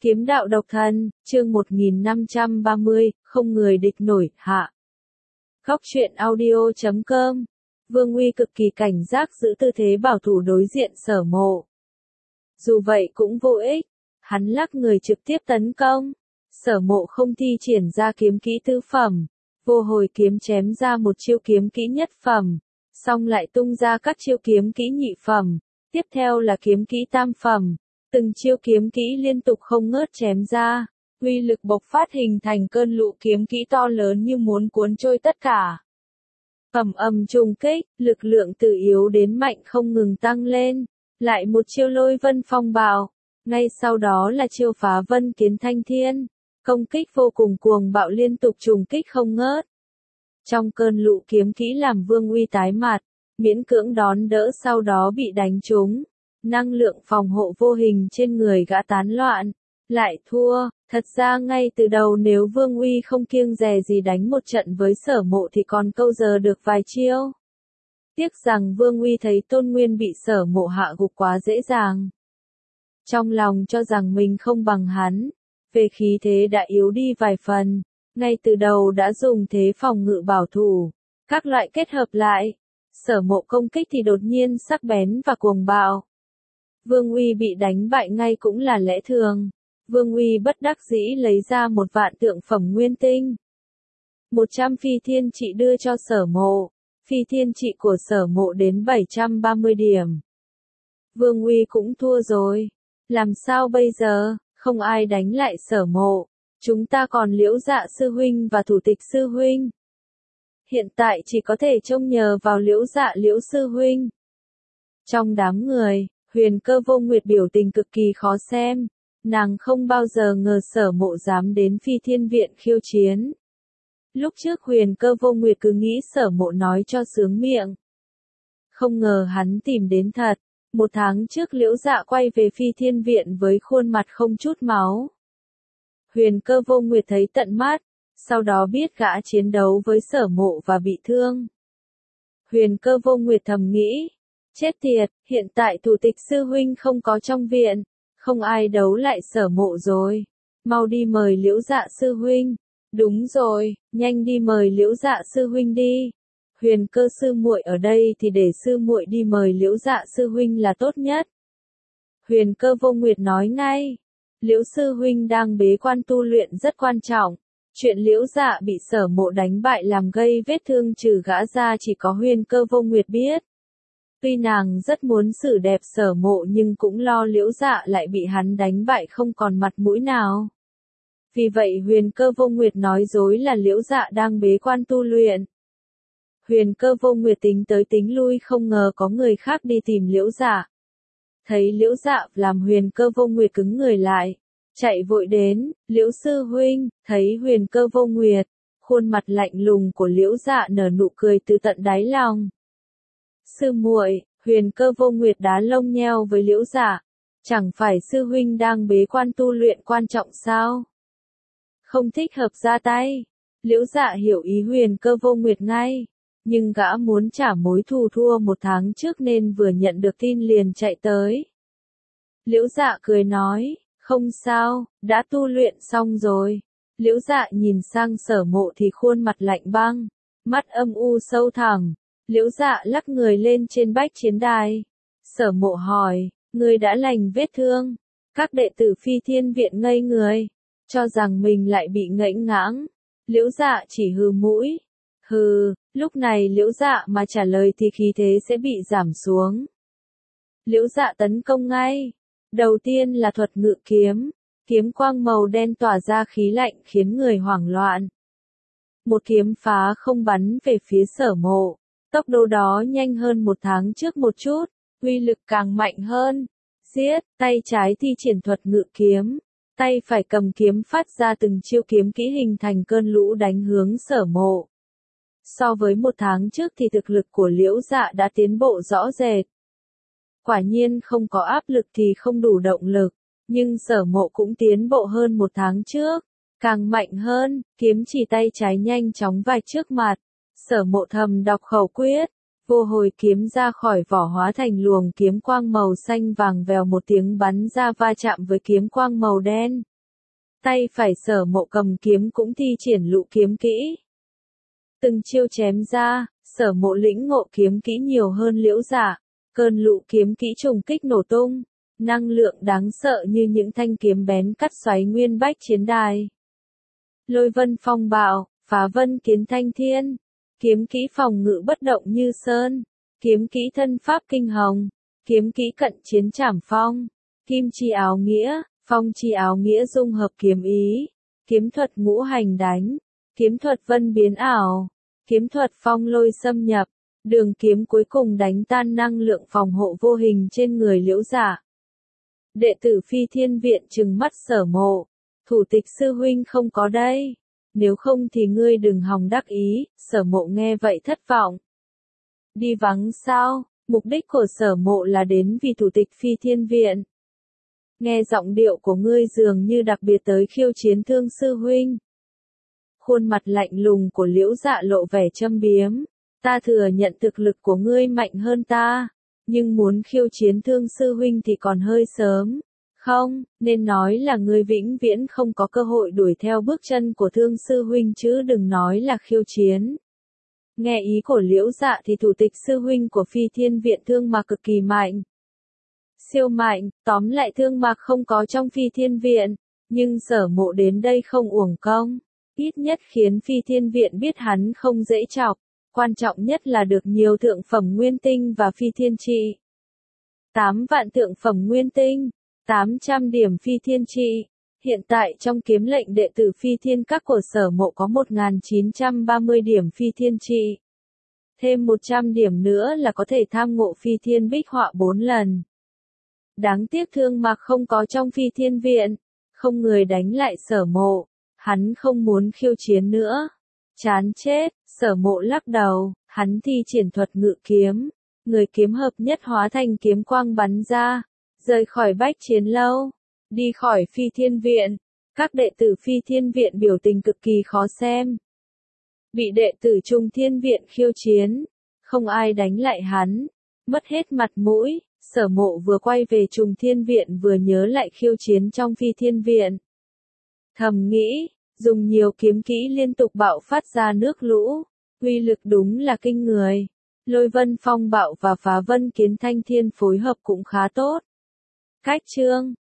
Kiếm đạo độc thân, chương 1530, không người địch nổi, hạ. Góc truyện audio.com. Vương Uy cực kỳ cảnh giác giữ tư thế bảo thủ đối diện Sở Mộ. Dù vậy cũng vô ích, hắn lắc người trực tiếp tấn công. Sở Mộ không thi triển ra kiếm kỹ tứ phẩm, vô hồi kiếm chém ra một chiêu kiếm kỹ nhất phẩm, xong lại tung ra các chiêu kiếm kỹ nhị phẩm, tiếp theo là kiếm kỹ tam phẩm. Từng chiêu kiếm kỹ liên tục không ngớt chém ra, uy lực bộc phát hình thành cơn lũ kiếm kỹ to lớn như muốn cuốn trôi tất cả. Ầm ầm trùng kích, lực lượng từ yếu đến mạnh không ngừng tăng lên, lại một chiêu lôi vân phong bạo, ngay sau đó là chiêu phá vân kiến thanh thiên, công kích vô cùng cuồng bạo liên tục trùng kích không ngớt. Trong cơn lũ kiếm kỹ làm Vương Uy tái mặt, miễn cưỡng đón đỡ sau đó bị đánh trúng. Năng lượng phòng hộ vô hình trên người gã tán loạn, lại thua. Thật ra ngay từ đầu nếu Vương Uy không kiêng dè gì đánh một trận với Sở Mộ thì còn câu giờ được vài chiêu. Tiếc rằng Vương Uy thấy Tôn Nguyên bị Sở Mộ hạ gục quá dễ dàng. Trong lòng cho rằng mình không bằng hắn, về khí thế đã yếu đi vài phần, ngay từ đầu đã dùng thế phòng ngự bảo thủ, các loại kết hợp lại. Sở Mộ công kích thì đột nhiên sắc bén và cuồng bạo. Vương Uy bị đánh bại ngay cũng là lẽ thường. Vương Uy bất đắc dĩ lấy ra 1.000 tượng phẩm nguyên tinh. 100 phi thiên trị đưa cho Sở Mộ. Phi thiên trị của Sở Mộ đến 730 điểm. Vương Uy cũng thua rồi. Làm sao bây giờ, không ai đánh lại Sở Mộ. Chúng ta còn Liễu Dạ sư huynh và Thủ Tịch sư huynh. Hiện tại chỉ có thể trông nhờ vào Liễu Dạ Liễu sư huynh. Trong đám người, Huyền Cơ Vô Nguyệt biểu tình cực kỳ khó xem, nàng không bao giờ ngờ Sở Mộ dám đến Phi Thiên Viện khiêu chiến. Lúc trước Huyền Cơ Vô Nguyệt cứ nghĩ Sở Mộ nói cho sướng miệng. Không ngờ hắn tìm đến thật, 1 tháng trước Liễu Dạ quay về Phi Thiên Viện với khuôn mặt không chút máu. Huyền Cơ Vô Nguyệt thấy tận mắt, sau đó biết gã chiến đấu với Sở Mộ và bị thương. Huyền Cơ Vô Nguyệt thầm nghĩ. Chết tiệt, hiện tại Thủ Tịch sư huynh không có trong viện, không ai đấu lại Sở Mộ rồi. Mau đi mời Liễu Dạ sư huynh. Đúng rồi, nhanh đi mời Liễu Dạ sư huynh đi. Huyền Cơ sư muội ở đây thì để sư muội đi mời Liễu Dạ sư huynh là tốt nhất. Huyền Cơ Vô Nguyệt nói ngay. Liễu sư huynh đang bế quan tu luyện rất quan trọng. Chuyện Liễu Dạ bị Sở Mộ đánh bại làm gây vết thương trừ gã ra chỉ có Huyền Cơ Vô Nguyệt biết. Tuy nàng rất muốn xử đẹp Sở Mộ nhưng cũng lo Liễu Dạ lại bị hắn đánh bại không còn mặt mũi nào. Vì vậy Huyền Cơ Vô Nguyệt nói dối là Liễu Dạ đang bế quan tu luyện. Huyền Cơ Vô Nguyệt tính tới tính lui không ngờ có người khác đi tìm Liễu Dạ. Thấy Liễu Dạ làm Huyền Cơ Vô Nguyệt cứng người lại, chạy vội đến. Liễu sư huynh. Thấy Huyền Cơ Vô Nguyệt, khuôn mặt lạnh lùng của Liễu Dạ nở nụ cười từ tận đáy lòng. Sư muội. Huyền Cơ Vô Nguyệt đá lông nheo với Liễu Dạ. Chẳng phải sư huynh đang bế quan tu luyện quan trọng sao? Không thích hợp ra tay. Liễu Dạ hiểu ý Huyền Cơ Vô Nguyệt ngay. Nhưng gã muốn trả mối thù thua 1 tháng trước nên vừa nhận được tin liền chạy tới. Liễu Dạ cười nói, không sao, đã tu luyện xong rồi. Liễu Dạ nhìn sang Sở Mộ thì khuôn mặt lạnh băng, mắt âm u sâu thẳm. Liễu Dạ lắc người lên trên bách chiến đài. Sở Mộ hỏi, ngươi đã lành vết thương? Các đệ tử Phi Thiên Viện ngây người, cho rằng mình lại bị ngẫnh ngãng. Liễu Dạ chỉ hừ mũi. Hừ, lúc này Liễu Dạ mà trả lời thì khí thế sẽ bị giảm xuống. Liễu Dạ tấn công ngay. Đầu tiên là thuật ngự kiếm. Kiếm quang màu đen tỏa ra khí lạnh khiến người hoảng loạn. Một kiếm phá không bắn về phía Sở Mộ. Tốc độ đó nhanh hơn 1 tháng trước một chút, uy lực càng mạnh hơn. Giết, tay trái thi triển thuật ngự kiếm, tay phải cầm kiếm phát ra từng chiêu kiếm kỹ hình thành cơn lũ đánh hướng Sở Mộ. So với 1 tháng trước thì thực lực của Liễu Dạ đã tiến bộ rõ rệt. Quả nhiên không có áp lực thì không đủ động lực, nhưng Sở Mộ cũng tiến bộ hơn 1 tháng trước, càng mạnh hơn, kiếm chỉ tay trái nhanh chóng vạch trước mặt. Sở Mộ thầm đọc khẩu quyết, vô hồi kiếm ra khỏi vỏ hóa thành luồng kiếm quang màu xanh vàng vèo một tiếng bắn ra va chạm với kiếm quang màu đen. Tay phải Sở Mộ cầm kiếm cũng thi triển lũ kiếm kỹ. Từng chiêu chém ra, Sở Mộ lĩnh ngộ kiếm kỹ nhiều hơn Liễu Dạ, cơn lũ kiếm kỹ trùng kích nổ tung, năng lượng đáng sợ như những thanh kiếm bén cắt xoáy nguyên bách chiến đài. Lôi vân phong bạo, phá vân kiến thanh thiên, kiếm kỹ phòng ngự bất động như sơn, kiếm kỹ thân pháp kinh hồng, kiếm kỹ cận chiến trảm phong, kim chi áo nghĩa, phong chi áo nghĩa dung hợp kiếm ý, kiếm thuật ngũ hành đánh, kiếm thuật vân biến ảo, kiếm thuật phong lôi xâm nhập, đường kiếm cuối cùng đánh tan năng lượng phòng hộ vô hình trên người Liễu Dạ. Đệ tử Phi Thiên Viện trừng mắt Sở Mộ, thủ tịch sư huynh không có đây, nếu không thì ngươi đừng hòng đắc ý. Sở Mộ nghe vậy thất vọng. Đi vắng sao? Mục đích của Sở Mộ là đến vì thủ tịch Phi Thiên Viện. Nghe giọng điệu của ngươi dường như đặc biệt tới khiêu chiến Thương sư huynh. Khuôn mặt lạnh lùng của Liễu Dạ lộ vẻ châm biếm. Ta thừa nhận thực lực của ngươi mạnh hơn ta, nhưng muốn khiêu chiến Thương sư huynh thì còn hơi sớm. Không, nên nói là ngươi vĩnh viễn không có cơ hội đuổi theo bước chân của Thương sư huynh chứ đừng nói là khiêu chiến. Nghe ý của Liễu Dạ thì thủ tịch sư huynh của Phi Thiên Viện Thương Mạc cực kỳ mạnh. Siêu mạnh, tóm lại Thương Mạc không có trong Phi Thiên Viện, nhưng Sở Mộ đến đây không uổng công. Ít nhất khiến Phi Thiên Viện biết hắn không dễ chọc, quan trọng nhất là được nhiều thượng phẩm nguyên tinh và phi thiên trị. 8 vạn thượng phẩm nguyên tinh, 800 điểm phi thiên trị. Hiện tại trong kiếm lệnh đệ tử Phi Thiên Các của Sở Mộ có 1930 điểm phi thiên trị. Thêm 100 điểm nữa là có thể tham ngộ Phi Thiên Bích Họa 4 lần. Đáng tiếc Thương Mạc không có trong Phi Thiên Viện, không người đánh lại Sở Mộ, hắn không muốn khiêu chiến nữa. Chán chết, Sở Mộ lắc đầu, hắn thi triển thuật ngự kiếm, người kiếm hợp nhất hóa thành kiếm quang bắn ra, rời khỏi bách chiến lâu, đi khỏi Phi Thiên Viện. Các đệ tử Phi Thiên Viện biểu tình cực kỳ khó xem. Bị đệ tử Trung Thiên Viện khiêu chiến, không ai đánh lại hắn, mất hết mặt mũi. Sở Mộ vừa quay về Trung Thiên Viện vừa nhớ lại khiêu chiến trong Phi Thiên Viện. Thầm nghĩ, dùng nhiều kiếm kỹ liên tục bạo phát ra nước lũ, uy lực đúng là kinh người. Lôi vân phong bạo và phá vân kiến thanh thiên phối hợp cũng khá tốt. Cách chương